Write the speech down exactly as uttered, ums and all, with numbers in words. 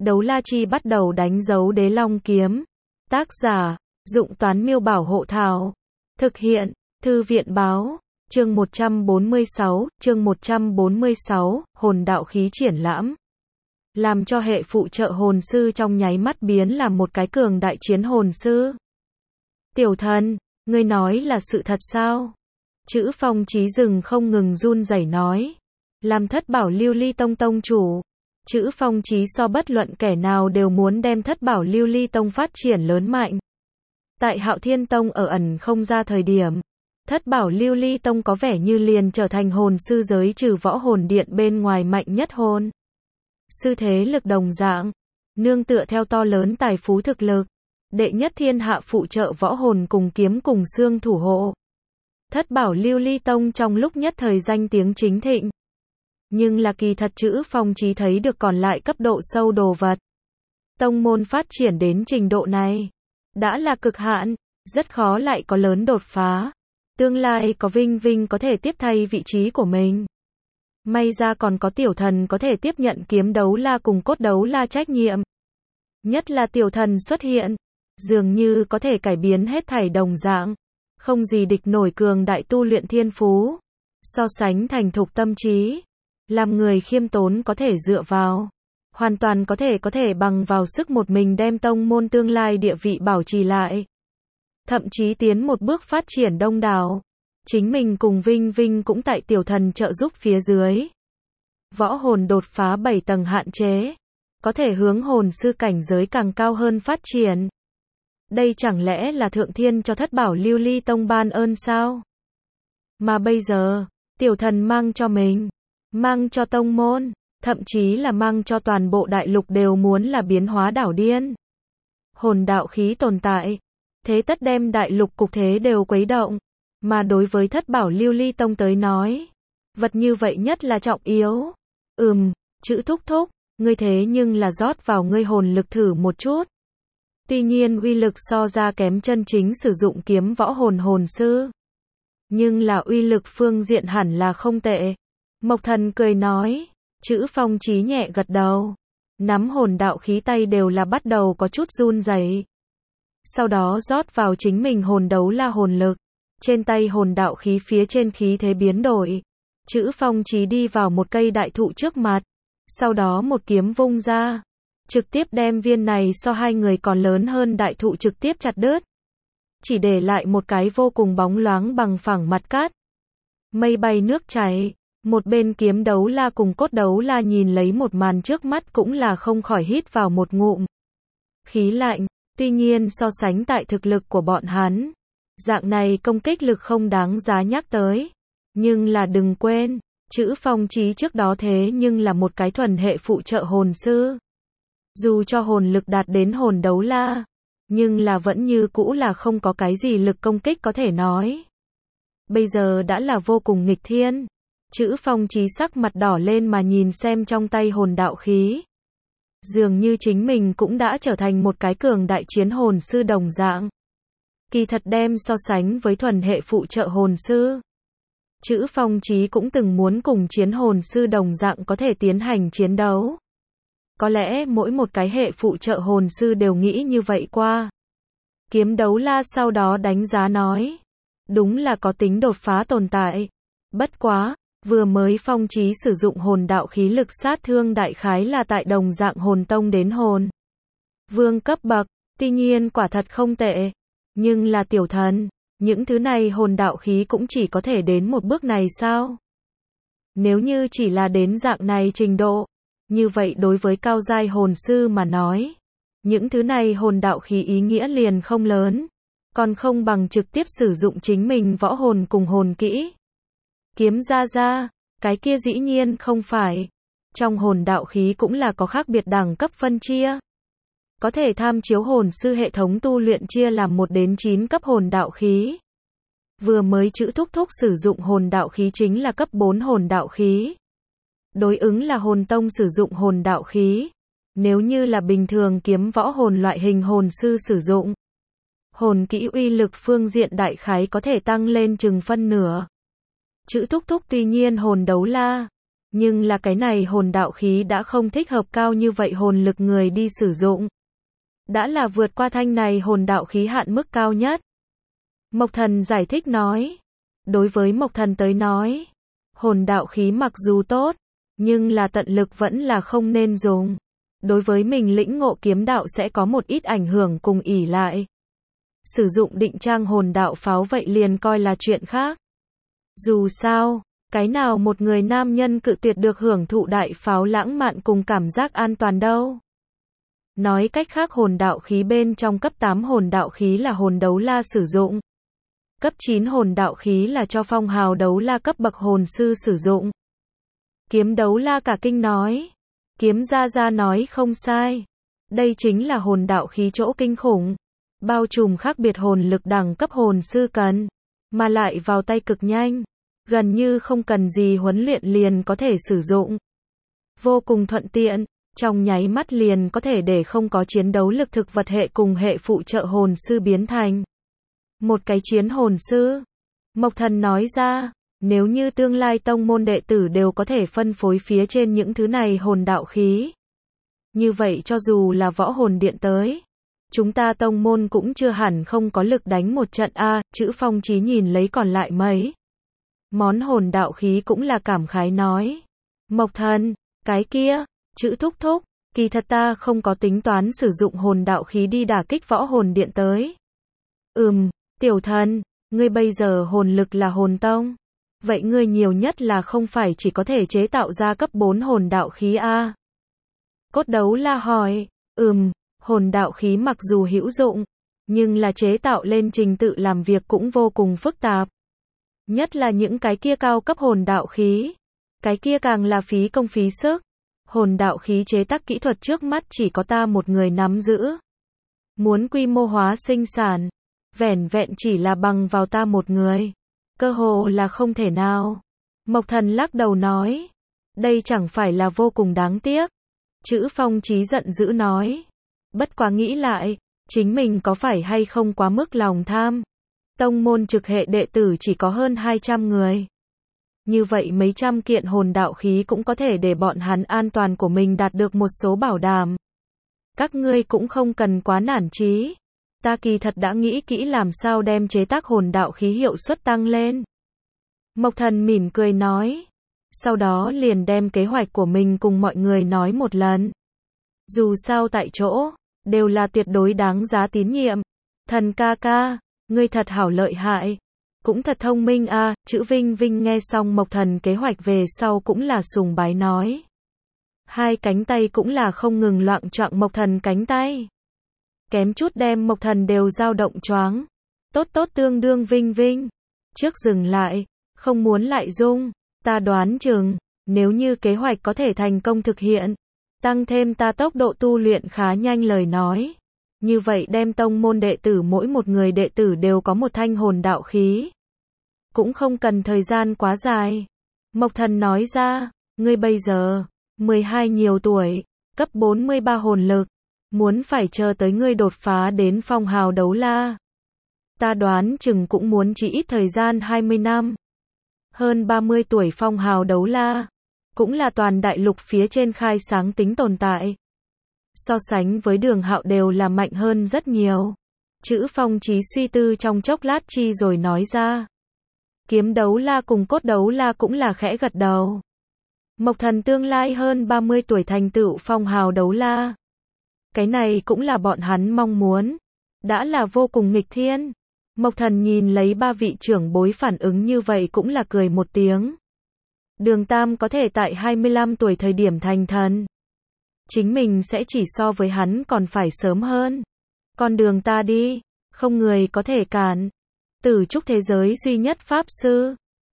Đấu la chi bắt đầu đánh dấu đế long kiếm. Tác giả, Dụng Toán Miêu Bảo Hộ Thảo. Thực hiện, Thư viện Báo. Chương một trăm bốn mươi sáu, chương một trăm bốn mươi sáu, hồn đạo khí triển lãm. Làm cho hệ phụ trợ hồn sư trong nháy mắt biến làm một cái cường đại chiến hồn sư. Tiểu thần, ngươi nói là sự thật sao? Chữ Phong Chí rừng không ngừng run rẩy nói. Làm Thất Bảo Lưu Ly Tông tông chủ. Chữ Phong Chí so bất luận kẻ nào đều muốn đem Thất Bảo Lưu Ly Tông phát triển lớn mạnh. Tại Hạo Thiên Tông ở ẩn không ra thời điểm, Thất Bảo Lưu Ly Tông có vẻ như liền trở thành hồn sư giới trừ võ hồn điện bên ngoài mạnh nhất hồn sư thế lực đồng dạng, nương tựa theo to lớn tài phú thực lực, đệ nhất thiên hạ phụ trợ võ hồn cùng kiếm cùng xương thủ hộ. Thất Bảo Lưu Ly Tông trong lúc nhất thời danh tiếng chính thịnh. Nhưng là kỳ thật Chữ Phong Chí thấy được còn lại cấp độ sâu đồ vật. Tông môn phát triển đến trình độ này, đã là cực hạn, rất khó lại có lớn đột phá. Tương lai có Vinh Vinh có thể tiếp thay vị trí của mình. May ra còn có tiểu thần có thể tiếp nhận kiếm đấu la cùng cốt đấu la trách nhiệm. Nhất là tiểu thần xuất hiện, dường như có thể cải biến hết thảy đồng dạng. Không gì địch nổi cường đại tu luyện thiên phú. So sánh thành thục tâm trí. Làm người khiêm tốn có thể dựa vào. Hoàn toàn có thể có thể bằng vào sức một mình đem tông môn tương lai địa vị bảo trì lại. Thậm chí tiến một bước phát triển đông đảo. Chính mình cùng Vinh Vinh cũng tại tiểu thần trợ giúp phía dưới. Võ hồn đột phá bảy tầng hạn chế. Có thể hướng hồn sư cảnh giới càng cao hơn phát triển. Đây chẳng lẽ là thượng thiên cho Thất Bảo Lưu Ly Tông ban ơn sao? Mà bây giờ, tiểu thần mang cho mình, mang cho tông môn, thậm chí là mang cho toàn bộ đại lục đều muốn là biến hóa đảo điên. Hồn đạo khí tồn tại, thế tất đem đại lục cục thế đều quấy động. Mà đối với Thất Bảo Lưu Ly Tông tới nói, vật như vậy nhất là trọng yếu. Ừm, Chữ thúc thúc, ngươi thế nhưng là rót vào ngươi hồn lực thử một chút. Tuy nhiên uy lực so ra kém chân chính sử dụng kiếm võ hồn hồn sư. Nhưng là uy lực phương diện hẳn là không tệ. Mộc Thần cười nói. Chữ Phong Chí nhẹ gật đầu. Nắm hồn đạo khí tay đều là bắt đầu có chút run rẩy. Sau đó rót vào chính mình hồn đấu la hồn lực. Trên tay hồn đạo khí phía trên khí thế biến đổi. Chữ Phong Chí đi vào một cây đại thụ trước mặt. Sau đó một kiếm vung ra. Trực tiếp đem viên này so hai người còn lớn hơn đại thụ trực tiếp chặt đứt. Chỉ để lại một cái vô cùng bóng loáng bằng phẳng mặt cát. Mây bay nước chảy. Một bên kiếm đấu la cùng cốt đấu la nhìn lấy một màn trước mắt cũng là không khỏi hít vào một ngụm khí lạnh. Tuy nhiên so sánh tại thực lực của bọn hắn, dạng này công kích lực không đáng giá nhắc tới. Nhưng là đừng quên, Chữ Phong Chí trước đó thế nhưng là một cái thuần hệ phụ trợ hồn sư. Dù cho hồn lực đạt đến hồn đấu la, nhưng là vẫn như cũ là không có cái gì lực công kích có thể nói. Bây giờ đã là vô cùng nghịch thiên. Chữ Phong Chí sắc mặt đỏ lên mà nhìn xem trong tay hồn đạo khí. Dường như chính mình cũng đã trở thành một cái cường đại chiến hồn sư đồng dạng. Kỳ thật đem so sánh với thuần hệ phụ trợ hồn sư. Chữ Phong Chí cũng từng muốn cùng chiến hồn sư đồng dạng có thể tiến hành chiến đấu. Có lẽ mỗi một cái hệ phụ trợ hồn sư đều nghĩ như vậy qua. Kiếm đấu la sau đó đánh giá nói. Đúng là có tính đột phá tồn tại. Bất quá, vừa mới Phong Chí sử dụng hồn đạo khí lực sát thương đại khái là tại đồng dạng hồn tông đến hồn vương cấp bậc. Tuy nhiên quả thật không tệ. Nhưng là tiểu thần, những thứ này hồn đạo khí cũng chỉ có thể đến một bước này sao? Nếu như chỉ là đến dạng này trình độ, như vậy đối với cao giai hồn sư mà nói, những thứ này hồn đạo khí ý nghĩa liền không lớn, còn không bằng trực tiếp sử dụng chính mình võ hồn cùng hồn kỹ. Kiếm ra ra, cái kia dĩ nhiên không phải. Trong hồn đạo khí cũng là có khác biệt đẳng cấp phân chia. Có thể tham chiếu hồn sư hệ thống tu luyện chia làm một đến chín cấp hồn đạo khí. Vừa mới Chữ thúc thúc sử dụng hồn đạo khí chính là cấp bốn hồn đạo khí. Đối ứng là hồn tông sử dụng hồn đạo khí. Nếu như là bình thường kiếm võ hồn loại hình hồn sư sử dụng, hồn kỹ uy lực phương diện đại khái có thể tăng lên chừng phân nửa. Chữ thúc thúc tuy nhiên hồn đấu la, Nhưng là cái này hồn đạo khí đã không thích hợp cao như vậy hồn lực người đi sử dụng. Đã là vượt qua thanh này hồn đạo khí hạn mức cao nhất. Mộc Thần giải thích nói. Đối với Mộc Thần tới nói, hồn đạo khí mặc dù tốt, nhưng là tận lực vẫn là không nên dùng. Đối với mình lĩnh ngộ kiếm đạo sẽ có một ít ảnh hưởng cùng ỷ lại. Sử dụng định trang hồn đạo pháo vậy liền coi là chuyện khác. Dù sao, cái nào một người nam nhân cự tuyệt được hưởng thụ đại pháo lãng mạn cùng cảm giác an toàn đâu. Nói cách khác hồn đạo khí bên trong cấp tám hồn đạo khí là hồn đấu la sử dụng. Cấp chín hồn đạo khí là cho phong hào đấu la cấp bậc hồn sư sử dụng. Kiếm đấu la cả kinh nói. Kiếm gia gia nói không sai. Đây chính là hồn đạo khí chỗ kinh khủng. Bao trùm khác biệt hồn lực đẳng cấp hồn sư cần. Mà lại vào tay cực nhanh. Gần như không cần gì huấn luyện liền có thể sử dụng. Vô cùng thuận tiện. Trong nháy mắt liền có thể để không có chiến đấu lực thực vật hệ cùng hệ phụ trợ hồn sư biến thành một cái chiến hồn sư. Mộc Thần nói ra, nếu như tương lai tông môn đệ tử đều có thể phân phối phía trên những thứ này hồn đạo khí. Như vậy cho dù là võ hồn điện tới, chúng ta tông môn cũng chưa hẳn không có lực đánh một trận a. Chữ Phong Chí nhìn lấy còn lại mấy món hồn đạo khí cũng là cảm khái nói. Mộc Thần, cái kia, chữ thúc thúc, kỳ thật ta không có tính toán sử dụng hồn đạo khí đi đả kích võ hồn điện tới. Ừm, tiểu thần, ngươi bây giờ hồn lực là hồn tông. Vậy ngươi nhiều nhất là không phải chỉ có thể chế tạo ra cấp bốn hồn đạo khí a? Cốt đấu la hỏi. Ừm, hồn đạo khí mặc dù hữu dụng, nhưng là chế tạo lên trình tự làm việc cũng vô cùng phức tạp. Nhất là những cái kia cao cấp hồn đạo khí. Cái kia càng là phí công phí sức. Hồn đạo khí chế tác kỹ thuật trước mắt chỉ có ta một người nắm giữ. Muốn quy mô hóa sinh sản, vẻn vẹn chỉ là bằng vào ta một người. Cơ hồ là không thể nào. Mộc Thần lắc đầu nói. Đây chẳng phải là vô cùng đáng tiếc. Chữ Phong Chí giận dữ nói. Bất quá nghĩ lại, chính mình có phải hay không quá mức lòng tham. Tông môn trực hệ đệ tử chỉ có hơn hai trăm người. Như vậy mấy trăm kiện hồn đạo khí cũng có thể để bọn hắn an toàn của mình đạt được một số bảo đảm. Các ngươi cũng không cần quá nản chí. Ta kỳ thật đã nghĩ kỹ làm sao đem chế tác hồn đạo khí hiệu suất tăng lên. Mộc Thần mỉm cười nói. Sau đó liền đem kế hoạch của mình cùng mọi người nói một lần. Dù sao tại chỗ, đều là tuyệt đối đáng giá tín nhiệm. Thần ca ca, ngươi thật hảo lợi hại. Cũng thật thông minh a. À, chữ Vinh Vinh nghe xong Mộc Thần kế hoạch về sau cũng là sùng bái nói. Hai cánh tay cũng là không ngừng loạng choạng Mộc Thần cánh tay. Kém chút đem Mộc Thần đều dao động choáng. Tốt tốt tương đương Vinh Vinh. Trước dừng lại, không muốn lại dung. Ta đoán chừng, nếu như kế hoạch có thể thành công thực hiện, tăng thêm ta tốc độ tu luyện khá nhanh lời nói. Như vậy đem tông môn đệ tử mỗi một người đệ tử đều có một thanh hồn đạo khí. Cũng không cần thời gian quá dài. Mộc Thần nói ra, ngươi bây giờ, mười hai nhiều tuổi, cấp bốn mươi ba hồn lực, muốn phải chờ tới ngươi đột phá đến phong hào đấu la. Ta đoán chừng cũng muốn chỉ ít thời gian hai mươi năm. Hơn ba mươi tuổi phong hào đấu la, cũng là toàn đại lục phía trên khai sáng tính tồn tại. So sánh với Đường Hạo đều là mạnh hơn rất nhiều. Chữ Phong Chí suy tư trong chốc lát chi rồi nói ra. Kiếm đấu la cùng cốt đấu la cũng là khẽ gật đầu. Mộc Thần tương lai hơn ba mươi tuổi thành tựu phong hào đấu la. Cái này cũng là bọn hắn mong muốn. Đã là vô cùng nghịch thiên. Mộc Thần nhìn lấy ba vị trưởng bối phản ứng như vậy cũng là cười một tiếng. Đường Tam có thể tại hai mươi lăm tuổi thời điểm thành thần. Chính mình sẽ chỉ so với hắn còn phải sớm hơn. Con đường ta đi, không người có thể cản. Tử trúc thế giới duy nhất pháp sư.